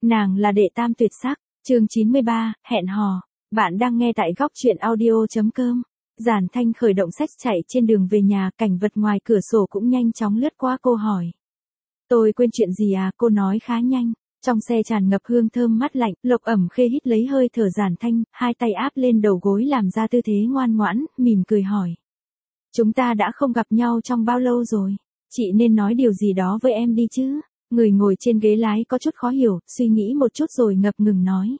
Nàng là đệ tam tuyệt sắc, chương 93, hẹn hò. Bạn đang nghe tại góc truyện audio.com. Giản Thanh khởi động sách chạy trên đường về nhà, cảnh vật ngoài cửa sổ cũng nhanh chóng lướt qua, cô hỏi. Tôi quên chuyện gì à? Cô nói khá nhanh. Trong xe tràn ngập hương thơm mát lạnh, Lộc Ẩm Khê hít lấy hơi thở Giản Thanh, hai tay áp lên đầu gối làm ra tư thế ngoan ngoãn, mỉm cười hỏi. Chúng ta đã không gặp nhau trong bao lâu rồi? Chị nên nói điều gì đó với em đi chứ? Người ngồi trên ghế lái có chút khó hiểu, suy nghĩ một chút rồi ngập ngừng nói.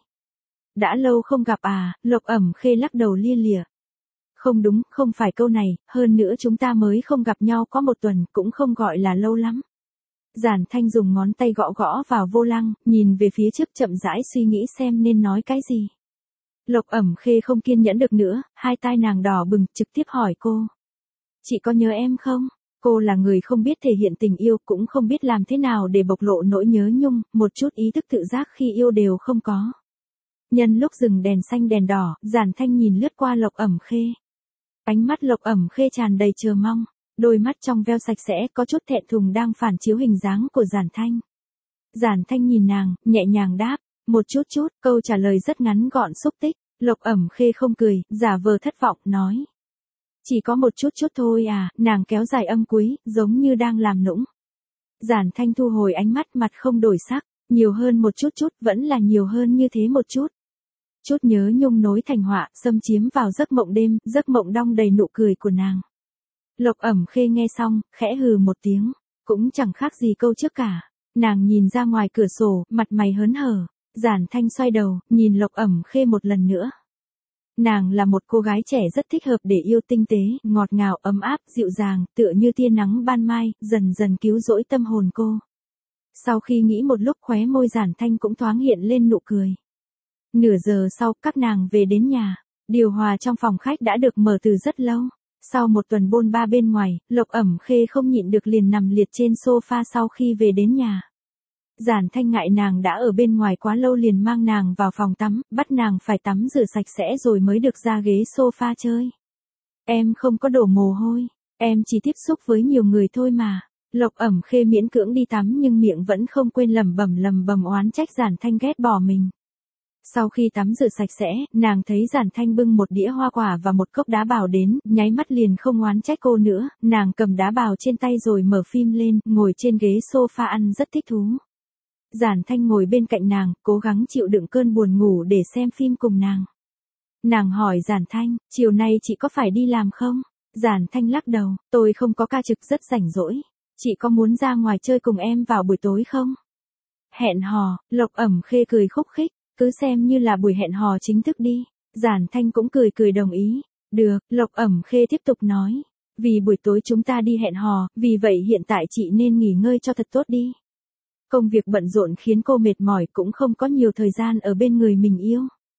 Đã lâu không gặp à? Lộc Ẩm Khê lắc đầu lia lịa. Không đúng, không phải câu này, hơn nữa chúng ta mới không gặp nhau có một tuần, cũng không gọi là lâu lắm. Giản Thanh dùng ngón tay gõ gõ vào vô lăng, nhìn về phía trước chậm rãi suy nghĩ xem nên nói cái gì. Lộc Ẩm Khê không kiên nhẫn được nữa, hai tai nàng đỏ bừng, trực tiếp hỏi cô. Chị có nhớ em không? Cô là người không biết thể hiện tình yêu, cũng không biết làm thế nào để bộc lộ nỗi nhớ nhung, một chút ý thức tự giác khi yêu đều không có. Nhân lúc dừng đèn xanh đèn đỏ, Giản Thanh nhìn lướt qua Lộc Ẩm Khê. Ánh mắt Lộc Ẩm Khê tràn đầy chờ mong, đôi mắt trong veo sạch sẽ có chút thẹn thùng đang phản chiếu hình dáng của Giản Thanh. Giản Thanh nhìn nàng, nhẹ nhàng đáp, một chút, câu trả lời rất ngắn gọn xúc tích. Lộc Ẩm Khê không cười, giả vờ thất vọng, nói. Chỉ có một chút thôi à? Nàng kéo dài âm cuối, giống như đang làm nũng. Giản Thanh thu hồi ánh mắt, mặt không đổi sắc, nhiều hơn một chút, vẫn là nhiều hơn như thế một chút. Chút nhớ nhung nối thành họa, xâm chiếm vào giấc mộng đêm, giấc mộng đong đầy nụ cười của nàng. Lộc Ẩm Khê nghe xong, khẽ hừ một tiếng, cũng chẳng khác gì câu trước cả. Nàng nhìn ra ngoài cửa sổ, mặt mày hớn hở. Giản Thanh xoay đầu, nhìn Lộc Ẩm Khê một lần nữa. Nàng là một cô gái trẻ rất thích hợp để yêu, tinh tế, ngọt ngào, ấm áp, dịu dàng, tựa như tia nắng ban mai, dần dần cứu rỗi tâm hồn cô. Sau khi nghĩ một lúc, khóe môi Giản Thanh cũng thoáng hiện lên nụ cười. Nửa giờ sau, các nàng về đến nhà. Điều hòa trong phòng khách đã được mở từ rất lâu. Sau một tuần bôn ba bên ngoài, Lộc Ẩm Khê không nhịn được liền nằm liệt trên sofa sau khi về đến nhà. Giản Thanh ngại nàng đã ở bên ngoài quá lâu liền mang nàng vào phòng tắm, bắt nàng phải tắm rửa sạch sẽ rồi mới được ra ghế sofa chơi. Em không có đổ mồ hôi, em chỉ tiếp xúc với nhiều người thôi mà. Lộc Ẩm Khê miễn cưỡng đi tắm nhưng miệng vẫn không quên lẩm bẩm oán trách Giản Thanh ghét bỏ mình. Sau khi tắm rửa sạch sẽ, nàng thấy Giản Thanh bưng một đĩa hoa quả và một cốc đá bào đến, nháy mắt liền không oán trách cô nữa, nàng cầm đá bào trên tay rồi mở phim lên, ngồi trên ghế sofa ăn rất thích thú. Giản Thanh ngồi bên cạnh nàng, cố gắng chịu đựng cơn buồn ngủ để xem phim cùng nàng. Nàng hỏi Giản Thanh, chiều nay chị có phải đi làm không? Giản Thanh lắc đầu, tôi không có ca trực, rất rảnh rỗi. Chị có muốn ra ngoài chơi cùng em vào buổi tối không? Hẹn hò, Lộc Ẩm Khê cười khúc khích, cứ xem như là buổi hẹn hò chính thức đi. Giản Thanh cũng cười đồng ý. Được, Lộc Ẩm Khê tiếp tục nói. Vì buổi tối chúng ta đi hẹn hò, vì vậy hiện tại chị nên nghỉ ngơi cho thật tốt đi. Công việc bận rộn khiến cô mệt mỏi, cũng không có nhiều thời gian ở bên người mình yêu.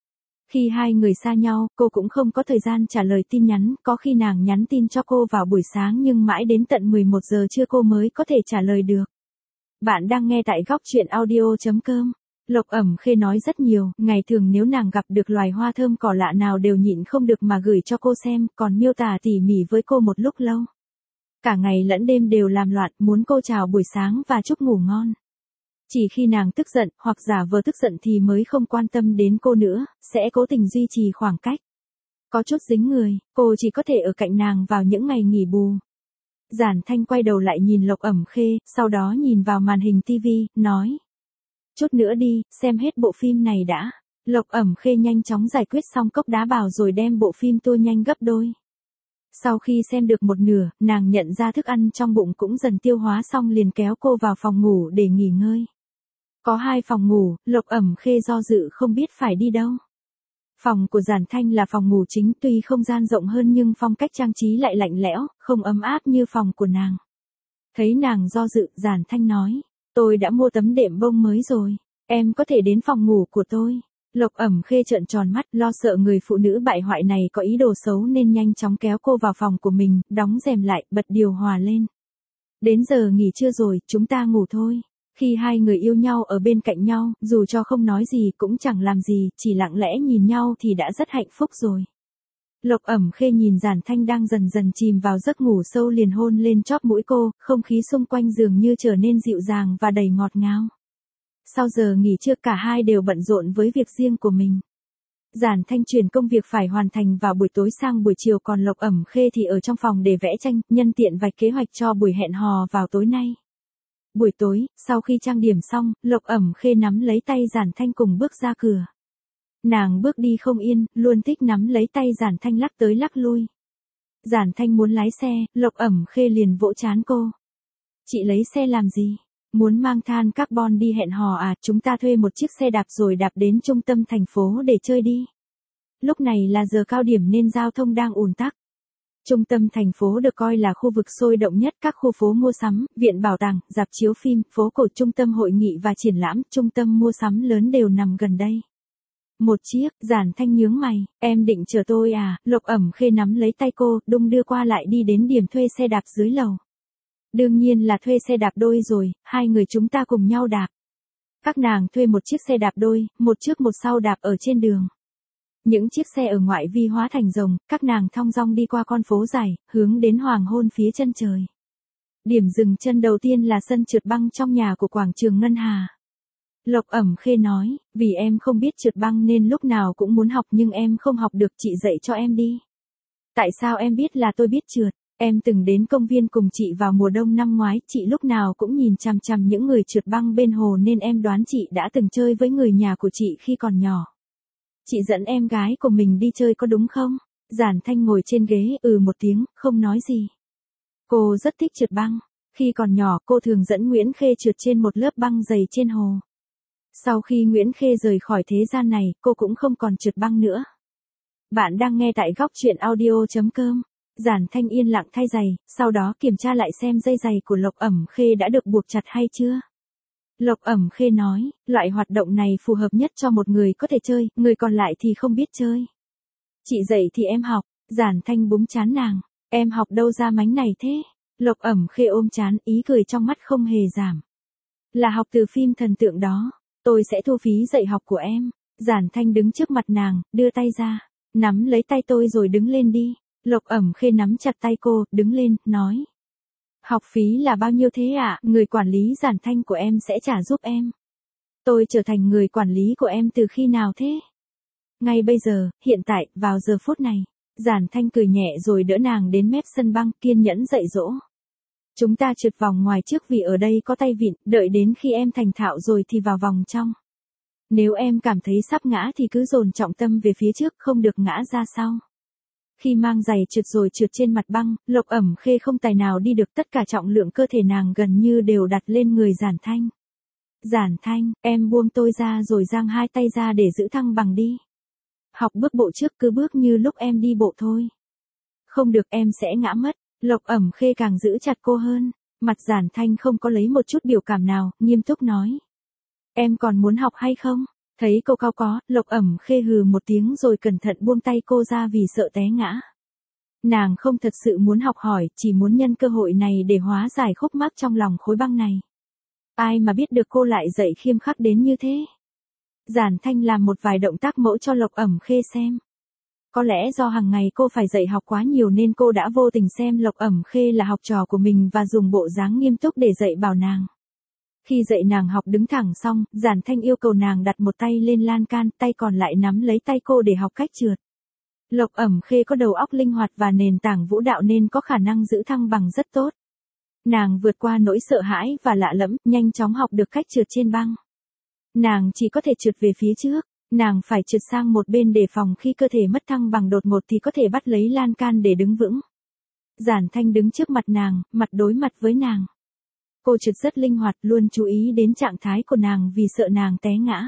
Khi hai người xa nhau, cô cũng không có thời gian trả lời tin nhắn, có khi nàng nhắn tin cho cô vào buổi sáng nhưng mãi đến tận 11 giờ trưa cô mới có thể trả lời được. Bạn đang nghe tại góc truyện audio.com. Lộc Ẩm Khê nói rất nhiều, ngày thường nếu nàng gặp được loài hoa thơm cỏ lạ nào đều nhịn không được mà gửi cho cô xem, còn miêu tả tỉ mỉ với cô một lúc lâu. Cả ngày lẫn đêm đều làm loạn, muốn cô chào buổi sáng và chúc ngủ ngon. Chỉ khi nàng tức giận, hoặc giả vờ tức giận thì mới không quan tâm đến cô nữa, sẽ cố tình duy trì khoảng cách. Có chút dính người, cô chỉ có thể ở cạnh nàng vào những ngày nghỉ bù. Giản Thanh quay đầu lại nhìn Lộc Ẩm Khê, sau đó nhìn vào màn hình tivi, nói. Chút nữa đi, xem hết bộ phim này đã. Lộc Ẩm Khê nhanh chóng giải quyết xong cốc đá bào rồi đem bộ phim tua nhanh gấp đôi. Sau khi xem được một nửa, nàng nhận ra thức ăn trong bụng cũng dần tiêu hóa xong liền kéo cô vào phòng ngủ để nghỉ ngơi. Có 2 phòng ngủ, Lộc Ẩm Khê do dự không biết phải đi đâu. Phòng của Giản Thanh là phòng ngủ chính, tuy không gian rộng hơn nhưng phong cách trang trí lại lạnh lẽo, không ấm áp như phòng của nàng. Thấy nàng do dự, Giản Thanh nói, tôi đã mua tấm đệm bông mới rồi, em có thể đến phòng ngủ của tôi. Lộc Ẩm Khê trợn tròn mắt, lo sợ người phụ nữ bại hoại này có ý đồ xấu nên nhanh chóng kéo cô vào phòng của mình, đóng rèm lại, bật điều hòa lên. Đến giờ nghỉ trưa rồi, chúng ta ngủ thôi. Khi hai người yêu nhau ở bên cạnh nhau, dù cho không nói gì cũng chẳng làm gì, chỉ lặng lẽ nhìn nhau thì đã rất hạnh phúc rồi. Lộc Ẩm Khê nhìn Giản Thanh đang dần dần chìm vào giấc ngủ sâu liền hôn lên chóp mũi cô, không khí xung quanh dường như trở nên dịu dàng và đầy ngọt ngào. Sau giờ nghỉ trưa cả hai đều bận rộn với việc riêng của mình. Giản Thanh chuyển công việc phải hoàn thành vào buổi tối sang buổi chiều, còn Lộc Ẩm Khê thì ở trong phòng để vẽ tranh, nhân tiện vạch kế hoạch cho buổi hẹn hò vào tối nay. Buổi tối, sau khi trang điểm xong, Lộc Ẩm Khê nắm lấy tay Giản Thanh cùng bước ra cửa. Nàng bước đi không yên, luôn thích nắm lấy tay Giản Thanh lắc tới lắc lui. Giản Thanh muốn lái xe, Lộc Ẩm Khê liền vỗ trán cô. Chị lấy xe làm gì? Muốn mang than carbon đi hẹn hò à? Chúng ta thuê một chiếc xe đạp rồi đạp đến trung tâm thành phố để chơi đi. Lúc này là giờ cao điểm nên giao thông đang ùn tắc. Trung tâm thành phố được coi là khu vực sôi động nhất, các khu phố mua sắm, viện bảo tàng, rạp chiếu phim, phố cổ, trung tâm hội nghị và triển lãm, trung tâm mua sắm lớn đều nằm gần đây. Một chiếc, Giản Thanh nhướng mày, em định chở tôi à? Lộc Ẩm Khê nắm lấy tay cô, đung đưa qua lại đi đến điểm thuê xe đạp dưới lầu. Đương nhiên là thuê xe đạp đôi rồi, hai người chúng ta cùng nhau đạp. Các nàng thuê một chiếc xe đạp đôi, một trước một sau đạp ở trên đường. Những chiếc xe ở ngoại vi hóa thành rồng, các nàng thong dong đi qua con phố dài, hướng đến hoàng hôn phía chân trời. Điểm dừng chân đầu tiên là sân trượt băng trong nhà của quảng trường Ngân Hà. Lộc Ẩm Khê nói, vì em không biết trượt băng nên lúc nào cũng muốn học nhưng em không học được, chị dạy cho em đi. Tại sao em biết là tôi biết trượt? Em từng đến công viên cùng chị vào mùa đông năm ngoái, chị lúc nào cũng nhìn chằm chằm những người trượt băng bên hồ nên em đoán chị đã từng chơi với người nhà của chị khi còn nhỏ. Chị dẫn em gái của mình đi chơi có đúng không? Giản Thanh ngồi trên ghế, một tiếng, không nói gì. Cô rất thích trượt băng. Khi còn nhỏ cô thường dẫn Nguyễn Khê trượt trên một lớp băng dày trên hồ. Sau khi Nguyễn Khê rời khỏi thế gian này, cô cũng không còn trượt băng nữa. Bạn đang nghe tại góc truyện audio.com. Giản Thanh yên lặng thay giày, sau đó kiểm tra lại xem dây giày của Lộc Ẩm Khê đã được buộc chặt hay chưa. Lộc Ẩm Khê nói, loại hoạt động này phù hợp nhất cho một người có thể chơi, người còn lại thì không biết chơi. Chị dạy thì em học. Giản Thanh búng trán nàng, em học đâu ra mánh này thế? Lộc Ẩm Khê ôm trán, ý cười trong mắt không hề giảm. Là học từ phim thần tượng đó, tôi sẽ thu phí dạy học của em. Giản Thanh đứng trước mặt nàng, đưa tay ra, nắm lấy tay tôi rồi đứng lên đi. Lộc Ẩm Khê nắm chặt tay cô, đứng lên, nói. Học phí là bao nhiêu thế ạ? Người quản lý Giản Thanh của em sẽ trả giúp em. Tôi trở thành người quản lý của em từ khi nào thế? Ngay bây giờ, hiện tại, vào giờ phút này. Giản Thanh cười nhẹ rồi đỡ nàng đến mép sân băng, kiên nhẫn dạy dỗ. Chúng ta trượt vòng ngoài trước vì ở đây có tay vịn, đợi đến khi em thành thạo rồi thì vào vòng trong. Nếu em cảm thấy sắp ngã thì cứ dồn trọng tâm về phía trước, không được ngã ra sau. Khi mang giày trượt rồi trượt trên mặt băng, Lộc Ẩm Khê không tài nào đi được, tất cả trọng lượng cơ thể nàng gần như đều đặt lên người Giản Thanh. Giản Thanh, em buông tôi ra rồi giang hai tay ra để giữ thăng bằng đi. Học bước bộ trước, cứ bước như lúc em đi bộ thôi. Không được, em sẽ ngã mất. Lộc Ẩm Khê càng giữ chặt cô hơn. Mặt Giản Thanh không có lấy một chút biểu cảm nào, nghiêm túc nói. Em còn muốn học hay không? Thấy cô cao có, Lộc Ẩm Khê hừ một tiếng rồi cẩn thận buông tay cô ra vì sợ té ngã. Nàng không thật sự muốn học hỏi, chỉ muốn nhân cơ hội này để hóa giải khúc mắc trong lòng khối băng này. Ai mà biết được cô lại dạy khiêm khắc đến như thế. Giản Thanh làm một vài động tác mẫu cho Lộc Ẩm Khê xem. Có lẽ do hàng ngày cô phải dạy học quá nhiều nên cô đã vô tình xem Lộc Ẩm Khê là học trò của mình và dùng bộ dáng nghiêm túc để dạy bảo nàng. Khi dạy nàng học đứng thẳng xong, Giản Thanh yêu cầu nàng đặt một tay lên lan can, tay còn lại nắm lấy tay cô để học cách trượt. Lộc Ẩm Khê có đầu óc linh hoạt và nền tảng vũ đạo nên có khả năng giữ thăng bằng rất tốt. Nàng vượt qua nỗi sợ hãi và lạ lẫm, nhanh chóng học được cách trượt trên băng. Nàng chỉ có thể trượt về phía trước, nàng phải trượt sang một bên để phòng khi cơ thể mất thăng bằng đột ngột thì có thể bắt lấy lan can để đứng vững. Giản Thanh đứng trước mặt nàng, mặt đối mặt với nàng. Cô trượt rất linh hoạt, luôn chú ý đến trạng thái của nàng vì sợ nàng té ngã.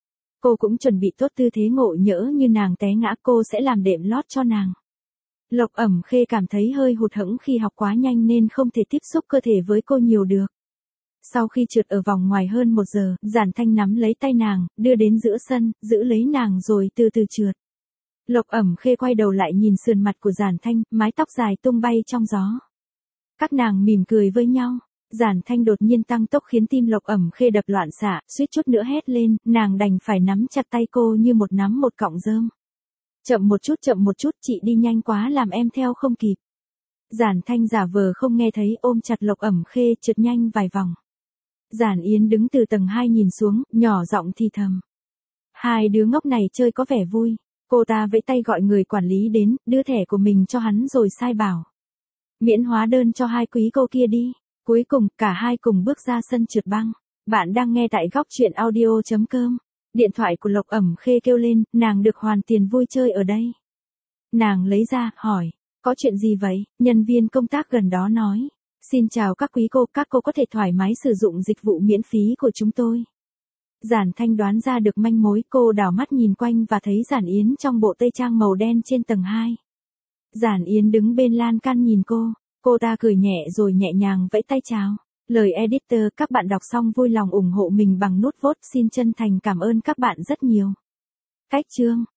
Cô cũng chuẩn bị tốt tư thế ngộ nhỡ như nàng té ngã cô sẽ làm đệm lót cho nàng. Lộc Ẩm Khê cảm thấy hơi hụt hẫng khi học quá nhanh nên không thể tiếp xúc cơ thể với cô nhiều được. Sau khi trượt ở vòng ngoài hơn 1 giờ, Giản Thanh nắm lấy tay nàng, đưa đến giữa sân, giữ lấy nàng rồi từ từ trượt. Lộc Ẩm Khê quay đầu lại nhìn sườn mặt của Giản Thanh, mái tóc dài tung bay trong gió. Các nàng mỉm cười với nhau. Giản Thanh đột nhiên tăng tốc khiến tim Lộc Ẩm Khê đập loạn xạ, suýt chút nữa hét lên, nàng đành phải nắm chặt tay cô như một nắm một cọng rơm. Chậm một chút, chị đi nhanh quá làm em theo không kịp. Giản Thanh giả vờ không nghe thấy ôm chặt Lộc Ẩm Khê trượt nhanh vài vòng. Giản Yến đứng từ tầng 2 nhìn xuống, nhỏ giọng thì thầm. Hai đứa ngốc này chơi có vẻ vui. Cô ta vẫy tay gọi người quản lý đến, đưa thẻ của mình cho hắn rồi sai bảo. Miễn hóa đơn cho hai quý cô kia đi. Cuối cùng, cả hai cùng bước ra sân trượt băng. Bạn đang nghe tại góc truyện audio.com. Điện thoại của Lộc Ẩm Khê kêu lên, nàng được hoàn tiền vui chơi ở đây. Nàng lấy ra, hỏi, có chuyện gì vậy? Nhân viên công tác gần đó nói. Xin chào các quý cô, các cô có thể thoải mái sử dụng dịch vụ miễn phí của chúng tôi. Giản Thanh đoán ra được manh mối, cô đảo mắt nhìn quanh và thấy Giản Yến trong bộ tây trang màu đen trên tầng 2. Giản Yến đứng bên lan can nhìn cô ta cười nhẹ rồi nhẹ nhàng vẫy tay chào. Lời editor, các bạn đọc xong vui lòng ủng hộ mình bằng nút vote, xin chân thành cảm ơn các bạn rất nhiều. Cách chương